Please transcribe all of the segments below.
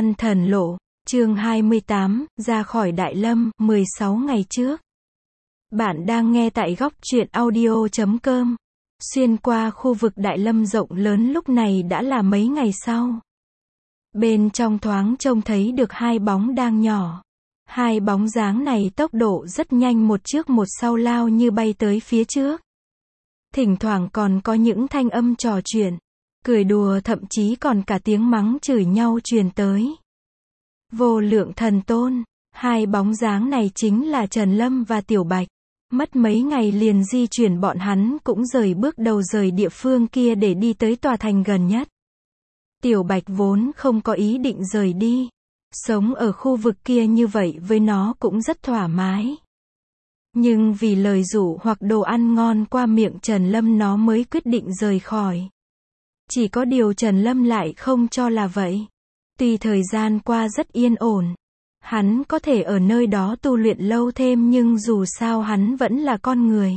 Săn thần lộ, chương 28, ra khỏi Đại Lâm, 16 ngày trước. Bạn đang nghe tại góc truyện audio.com. Xuyên qua khu vực Đại Lâm rộng lớn lúc này đã là mấy ngày sau. Bên trong thoáng trông thấy được hai bóng đang nhỏ. Hai bóng dáng này tốc độ rất nhanh, một trước một sau lao như bay tới phía trước. Thỉnh thoảng còn có những thanh âm trò chuyện, cười đùa, thậm chí còn cả tiếng mắng chửi nhau truyền tới. Vô Lượng Thần Tôn, hai bóng dáng này chính là Trần Lâm và Tiểu Bạch. Mất mấy ngày liền di chuyển, bọn hắn cũng rời bước đầu rời địa phương kia để đi tới tòa thành gần nhất. Tiểu Bạch vốn không có ý định rời đi. Sống ở khu vực kia như vậy với nó cũng rất thoải mái. Nhưng vì lời dụ hoặc đồ ăn ngon qua miệng Trần Lâm nó mới quyết định rời khỏi. Chỉ có điều Trần Lâm lại không cho là vậy. Tuy thời gian qua rất yên ổn, hắn có thể ở nơi đó tu luyện lâu thêm, nhưng dù sao hắn vẫn là con người.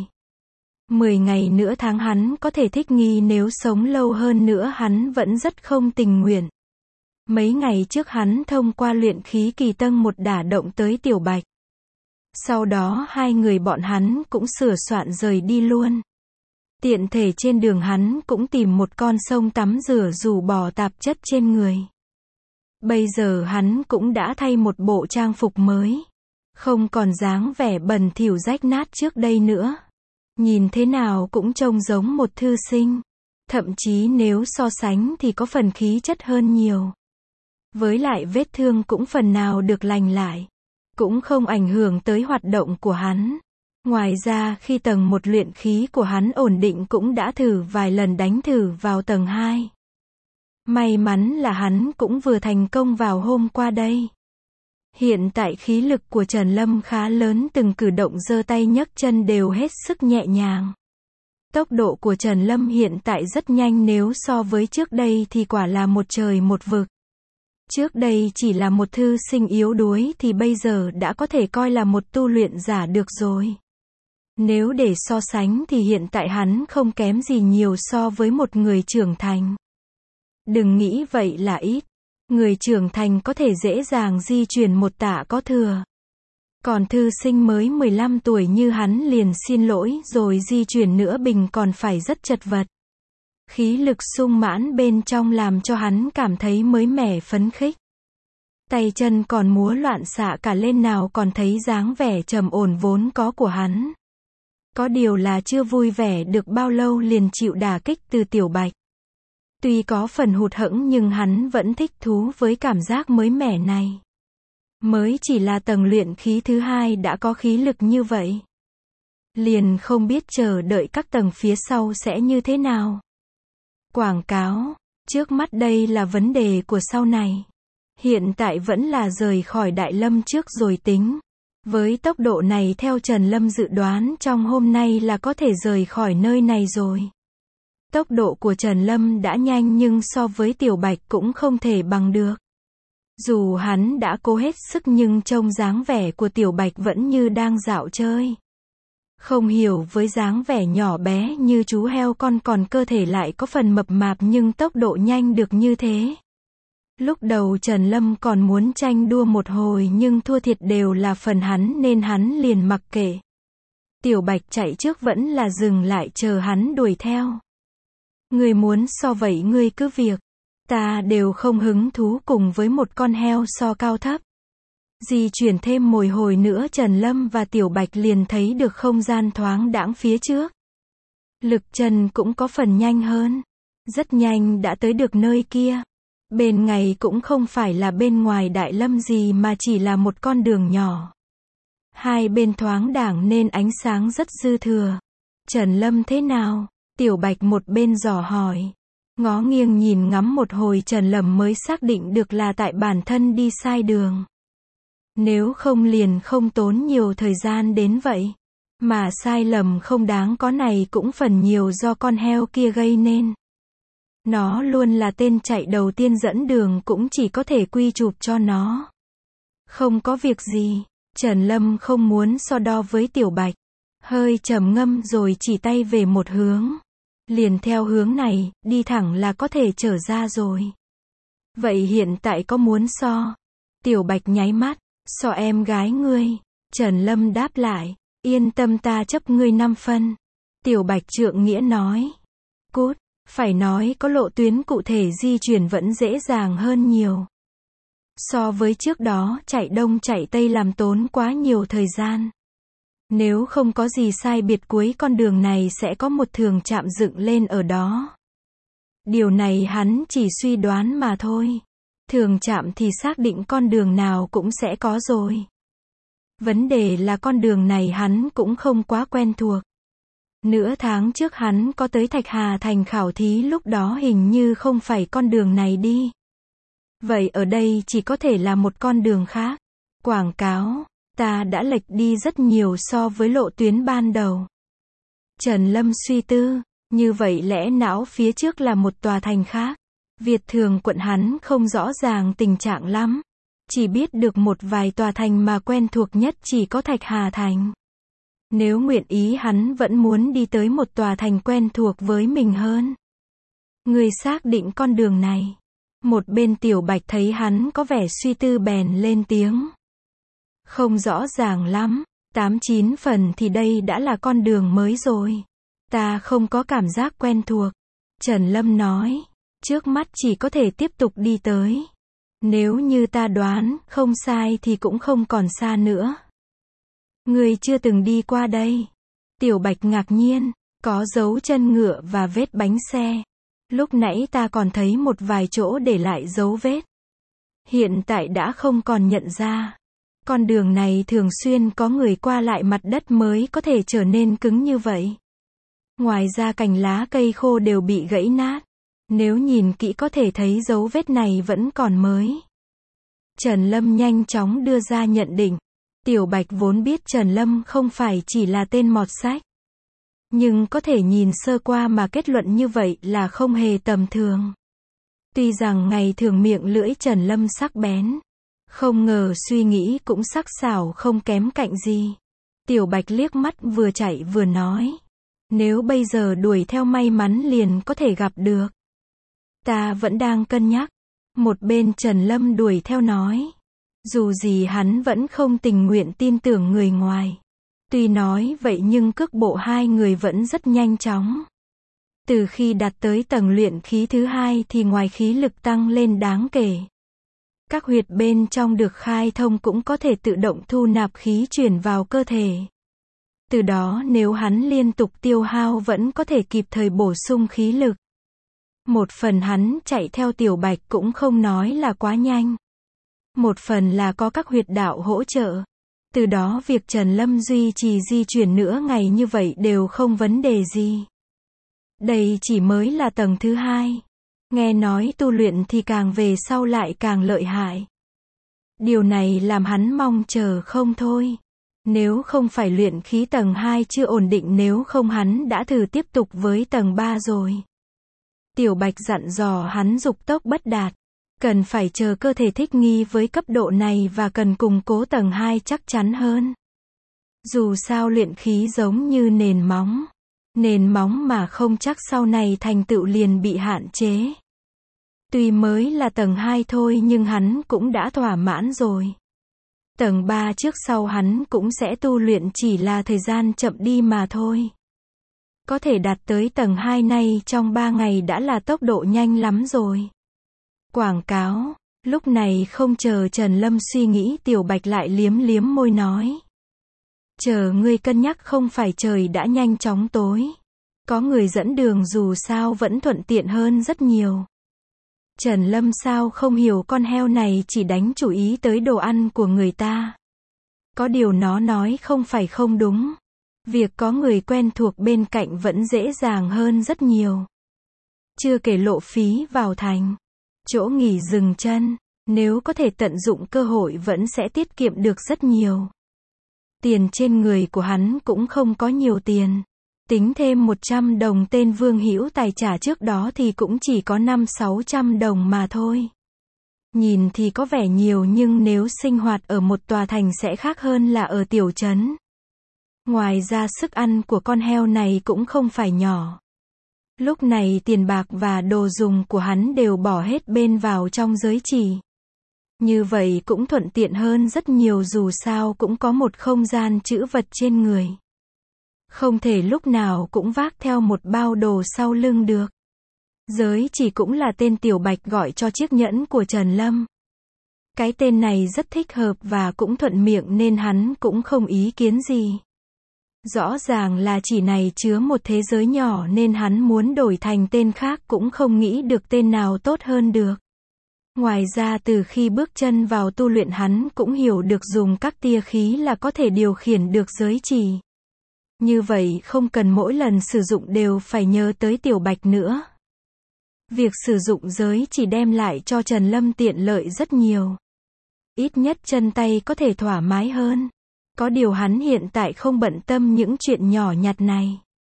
10 ngày nữa tháng hắn có thể thích nghi, nếu sống lâu hơn nữa hắn vẫn rất không tình nguyện. Mấy ngày trước hắn thông qua luyện khí kỳ tầng 1 đả động tới Tiểu Bạch. Sau đó hai người bọn hắn cũng sửa soạn rời đi luôn. Tiện thể trên đường hắn cũng tìm một con sông tắm rửa rũ bỏ tạp chất trên người. Bây giờ hắn cũng đã thay một bộ trang phục mới. Không còn dáng vẻ bẩn thỉu rách nát trước đây nữa. Nhìn thế nào cũng trông giống một thư sinh. Thậm chí nếu so sánh thì có phần khí chất hơn nhiều. Với lại vết thương cũng phần nào được lành lại. Cũng không ảnh hưởng tới hoạt động của hắn. Ngoài ra khi tầng 1 luyện khí của hắn ổn định cũng đã thử vài lần đánh thử vào tầng 2. May mắn là hắn cũng vừa thành công vào hôm qua đây. Hiện tại khí lực của Trần Lâm khá lớn, từng cử động giơ tay nhấc chân đều hết sức nhẹ nhàng. Tốc độ của Trần Lâm hiện tại rất nhanh, nếu so với trước đây thì quả là một trời một vực. Trước đây chỉ là một thư sinh yếu đuối thì bây giờ đã có thể coi là một tu luyện giả được rồi. Nếu để so sánh thì hiện tại hắn không kém gì nhiều so với một người trưởng thành. Đừng nghĩ vậy là ít. Người trưởng thành có thể dễ dàng di chuyển một tạ có thừa. Còn thư sinh mới 15 tuổi như hắn liền xin lỗi rồi di chuyển nửa bình còn phải rất chật vật. Khí lực sung mãn bên trong làm cho hắn cảm thấy mới mẻ phấn khích. Tay chân còn múa loạn xạ cả lên, nào còn thấy dáng vẻ trầm ổn vốn có của hắn. Có điều là chưa vui vẻ được bao lâu liền chịu đả kích từ Tiểu Bạch. Tuy có phần hụt hẫng nhưng hắn vẫn thích thú với cảm giác mới mẻ này. Mới chỉ là tầng luyện khí thứ 2 đã có khí lực như vậy. Liền không biết chờ đợi các tầng phía sau sẽ như thế nào. Quảng cáo, trước mắt đây là vấn đề của sau này. Hiện tại vẫn là rời khỏi Đại Lâm trước rồi tính. Với tốc độ này theo Trần Lâm dự đoán trong hôm nay là có thể rời khỏi nơi này rồi. Tốc độ của Trần Lâm đã nhanh nhưng so với Tiểu Bạch cũng không thể bằng được. Dù hắn đã cố hết sức nhưng trông dáng vẻ của Tiểu Bạch vẫn như đang dạo chơi. Không hiểu, với dáng vẻ nhỏ bé như chú heo con còn cơ thể lại có phần mập mạp nhưng tốc độ nhanh được như thế. Lúc đầu Trần Lâm còn muốn tranh đua một hồi nhưng thua thiệt đều là phần hắn nên hắn liền mặc kệ. Tiểu Bạch chạy trước vẫn là dừng lại chờ hắn đuổi theo. Ngươi muốn so vậy ngươi cứ việc. Ta đều không hứng thú cùng với một con heo so cao thấp. Di chuyển thêm một hồi nữa Trần Lâm và Tiểu Bạch liền thấy được không gian thoáng đãng phía trước. Lực chân cũng có phần nhanh hơn. Rất nhanh đã tới được nơi kia. Bên ngay cũng không phải là bên ngoài Đại Lâm gì mà chỉ là một con đường nhỏ. Hai bên thoáng đãng nên ánh sáng rất dư thừa. Trần Lâm thế nào? Tiểu Bạch một bên dò hỏi. Ngó nghiêng nhìn ngắm một hồi Trần Lâm mới xác định được là tại bản thân đi sai đường. Nếu không liền không tốn nhiều thời gian đến vậy. Mà sai lầm không đáng có này cũng phần nhiều do con heo kia gây nên. Nó luôn là tên chạy đầu tiên dẫn đường, cũng chỉ có thể quy chụp cho nó. Không có việc gì. Trần Lâm không muốn so đo với Tiểu Bạch. Hơi trầm ngâm rồi chỉ tay về một hướng. Liền theo hướng này, đi thẳng là có thể trở ra rồi. Vậy hiện tại có muốn so? Tiểu Bạch nháy mắt, so em gái ngươi. Trần Lâm đáp lại, yên tâm ta chấp ngươi 5 phân. Tiểu Bạch trượng nghĩa nói, cút, phải nói có lộ tuyến cụ thể di chuyển vẫn dễ dàng hơn nhiều. So với trước đó chạy đông chạy tây làm tốn quá nhiều thời gian. Nếu không có gì sai biệt cuối con đường này sẽ có một thường trạm dựng lên ở đó. Điều này hắn chỉ suy đoán mà thôi. Thường trạm thì xác định con đường nào cũng sẽ có rồi. Vấn đề là con đường này hắn cũng không quá quen thuộc. Nửa tháng trước hắn có tới Thạch Hà Thành khảo thí, lúc đó hình như không phải con đường này đi. Vậy ở đây chỉ có thể là một con đường khác. Quảng cáo, ta đã lệch đi rất nhiều so với lộ tuyến ban đầu. Trần Lâm suy tư, như vậy lẽ não phía trước là một tòa thành khác. Việt Thường quận hắn không rõ ràng tình trạng lắm. Chỉ biết được một vài tòa thành mà quen thuộc nhất chỉ có Thạch Hà Thành. Nếu nguyện ý hắn vẫn muốn đi tới một tòa thành quen thuộc với mình hơn. Người xác định con đường này. Một bên Tiểu Bạch thấy hắn có vẻ suy tư bèn lên tiếng. Không rõ ràng lắm, 8-9 phần thì đây đã là con đường mới rồi. Ta không có cảm giác quen thuộc. Trần Lâm nói, trước mắt chỉ có thể tiếp tục đi tới. Nếu như ta đoán không sai thì cũng không còn xa nữa. Người chưa từng đi qua đây. Tiểu Bạch ngạc nhiên, có dấu chân ngựa và vết bánh xe. Lúc nãy ta còn thấy một vài chỗ để lại dấu vết. Hiện tại đã không còn nhận ra. Con đường này thường xuyên có người qua lại, mặt đất mới có thể trở nên cứng như vậy. Ngoài ra cành lá cây khô đều bị gãy nát. Nếu nhìn kỹ có thể thấy dấu vết này vẫn còn mới. Trần Lâm nhanh chóng đưa ra nhận định. Tiểu Bạch vốn biết Trần Lâm không phải chỉ là tên mọt sách. Nhưng có thể nhìn sơ qua mà kết luận như vậy là không hề tầm thường. Tuy rằng ngày thường miệng lưỡi Trần Lâm sắc bén. Không ngờ suy nghĩ cũng sắc sảo không kém cạnh gì. Tiểu Bạch liếc mắt vừa chạy vừa nói. Nếu bây giờ đuổi theo may mắn liền có thể gặp được. Ta vẫn đang cân nhắc. Một bên Trần Lâm đuổi theo nói. Dù gì hắn vẫn không tình nguyện tin tưởng người ngoài. Tuy nói vậy nhưng cước bộ hai người vẫn rất nhanh chóng. Từ khi đạt tới tầng luyện khí thứ 2 thì ngoài khí lực tăng lên đáng kể. Các huyệt bên trong được khai thông cũng có thể tự động thu nạp khí chuyển vào cơ thể. Từ đó nếu hắn liên tục tiêu hao vẫn có thể kịp thời bổ sung khí lực. Một phần hắn chạy theo Tiểu Bạch cũng không nói là quá nhanh. Một phần là có các huyệt đạo hỗ trợ. Từ đó việc Trần Lâm duy trì di chuyển nửa ngày như vậy đều không vấn đề gì. Đây chỉ mới là tầng thứ 2. Nghe nói tu luyện thì càng về sau lại càng lợi hại. Điều này làm hắn mong chờ không thôi. Nếu không phải luyện khí tầng 2 chưa ổn định, nếu không hắn đã thử tiếp tục với tầng 3 rồi. Tiểu Bạch dặn dò hắn dục tốc bất đạt. Cần phải chờ cơ thể thích nghi với cấp độ này và cần củng cố tầng 2 chắc chắn hơn. Dù sao luyện khí giống như nền móng. Nền móng mà không chắc sau này thành tựu liền bị hạn chế. Tuy mới là tầng 2 thôi nhưng hắn cũng đã thỏa mãn rồi. Tầng 3 trước sau hắn cũng sẽ tu luyện, chỉ là thời gian chậm đi mà thôi. Có thể đạt tới tầng 2 này trong 3 ngày đã là tốc độ nhanh lắm rồi. Quảng cáo, lúc này không chờ Trần Lâm suy nghĩ, Tiểu Bạch lại liếm liếm môi nói. Chờ ngươi cân nhắc, không phải trời đã nhanh chóng tối. Có người dẫn đường dù sao vẫn thuận tiện hơn rất nhiều. Trần Lâm sao không hiểu, con heo này chỉ đánh chủ ý tới đồ ăn của người ta. Có điều nó nói không phải không đúng. Việc có người quen thuộc bên cạnh vẫn dễ dàng hơn rất nhiều. Chưa kể lộ phí vào thành. Chỗ nghỉ dừng chân, nếu có thể tận dụng cơ hội vẫn sẽ tiết kiệm được rất nhiều. Tiền trên người của hắn cũng không có nhiều tiền. Tính thêm 100 đồng tên Vương Hữu Tài trả trước đó thì cũng chỉ có 500-600 đồng mà thôi. Nhìn thì có vẻ nhiều nhưng nếu sinh hoạt ở một tòa thành sẽ khác hơn là ở tiểu trấn. Ngoài ra sức ăn của con heo này cũng không phải nhỏ. Lúc này tiền bạc và đồ dùng của hắn đều bỏ hết bên vào trong giới chỉ. Như vậy cũng thuận tiện hơn rất nhiều, dù sao cũng có một không gian trữ vật trên người. Không thể lúc nào cũng vác theo một bao đồ sau lưng được. Giới chỉ cũng là tên Tiểu Bạch gọi cho chiếc nhẫn của Trần Lâm. Cái tên này rất thích hợp và cũng thuận miệng nên hắn cũng không ý kiến gì. Rõ ràng là chỉ này chứa một thế giới nhỏ nên hắn muốn đổi thành tên khác cũng không nghĩ được tên nào tốt hơn được. Ngoài ra từ khi bước chân vào tu luyện hắn cũng hiểu được dùng các tia khí là có thể điều khiển được giới chỉ. Như vậy không cần mỗi lần sử dụng đều phải nhớ tới Tiểu Bạch nữa. Việc sử dụng giới chỉ đem lại cho Trần Lâm tiện lợi rất nhiều. Ít nhất chân tay có thể thoải mái hơn. Có điều hắn hiện tại không bận tâm những chuyện nhỏ nhặt này.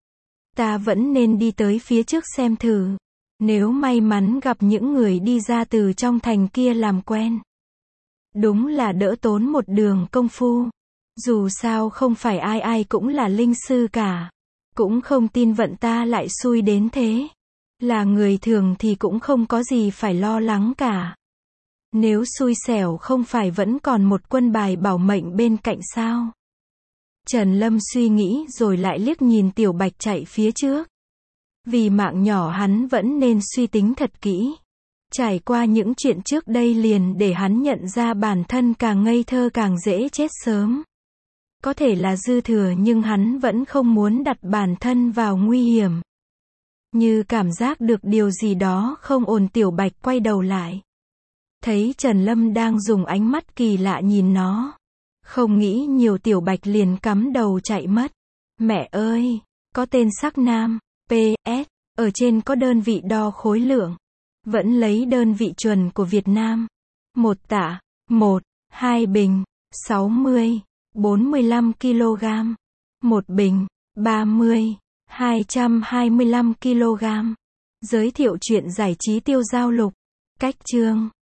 Ta vẫn nên đi tới phía trước xem thử. Nếu may mắn gặp những người đi ra từ trong thành kia làm quen. Đúng là đỡ tốn một đường công phu. Dù sao không phải ai ai cũng là linh sư cả. Cũng không tin vận ta lại xui đến thế. Là người thường thì cũng không có gì phải lo lắng cả. Nếu xui xẻo không phải vẫn còn một quân bài bảo mệnh bên cạnh sao? Trần Lâm suy nghĩ rồi lại liếc nhìn Tiểu Bạch chạy phía trước. Vì mạng nhỏ hắn vẫn nên suy tính thật kỹ. Trải qua những chuyện trước đây liền để hắn nhận ra bản thân càng ngây thơ càng dễ chết sớm. Có thể là dư thừa nhưng hắn vẫn không muốn đặt bản thân vào nguy hiểm. Như cảm giác được điều gì đó không ổn, Tiểu Bạch quay đầu lại. Thấy Trần Lâm đang dùng ánh mắt kỳ lạ nhìn nó. Không nghĩ nhiều, Tiểu Bạch liền cắm đầu chạy mất. Mẹ ơi! Có tên sắc nam. PS. Ở trên có đơn vị đo khối lượng. Vẫn lấy đơn vị chuẩn của Việt Nam. 1 tạ. 1. 2 bình. 60. 45 kg. 1 bình. 30. 225 kg. Giới thiệu chuyện giải trí tiêu giao lục. Cách chương.